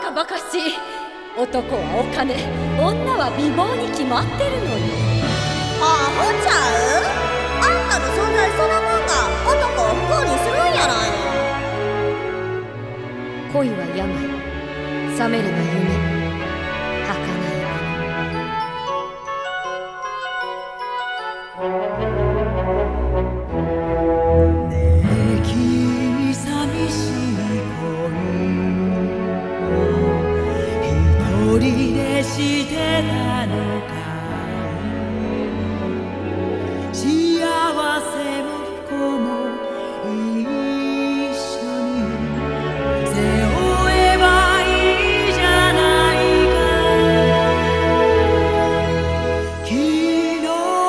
カバカしい。男はお金、女は美貌に決まってるのよ。 アホちゃう？あんたの存在そのもんが男を不幸にするんやないの。 恋は病、覚めれば夢、儚いねえ君寂しい恋を一人でしてたのかい。幸せも不幸も一緒に背負えばいいじゃないか。昨日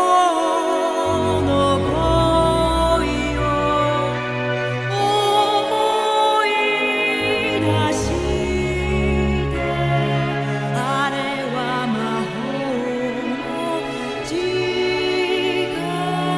の恋を思い出してあれは魔法の時間。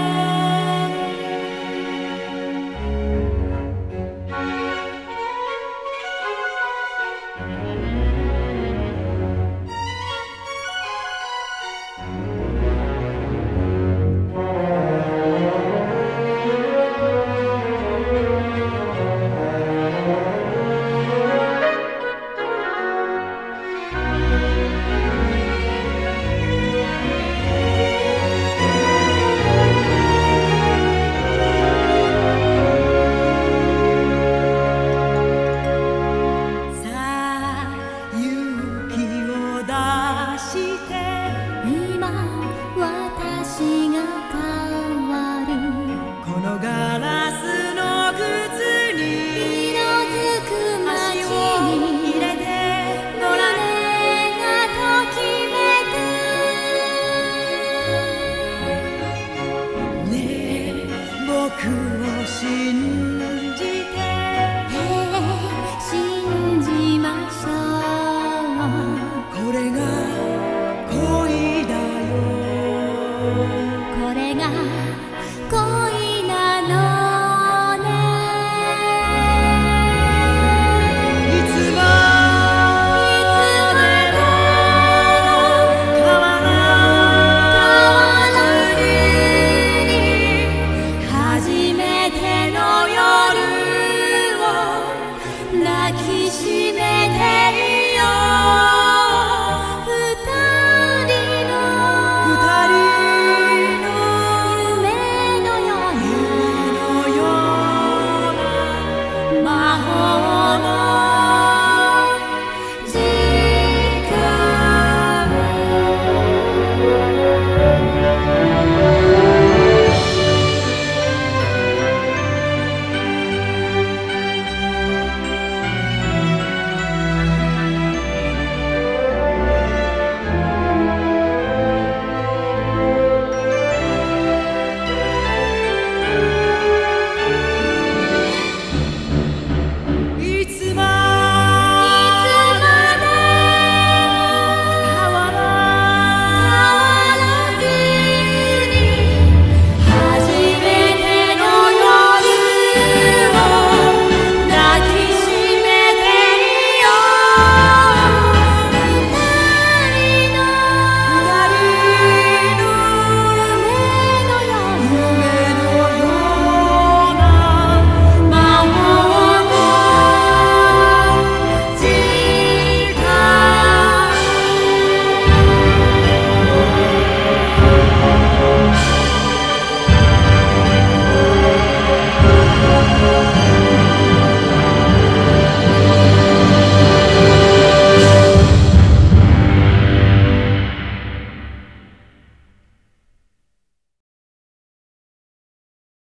さあ勇気を出して今私が変わる。 このガラスの靴に色づく街足をに入れて乗らね胸がときめく。 え僕を信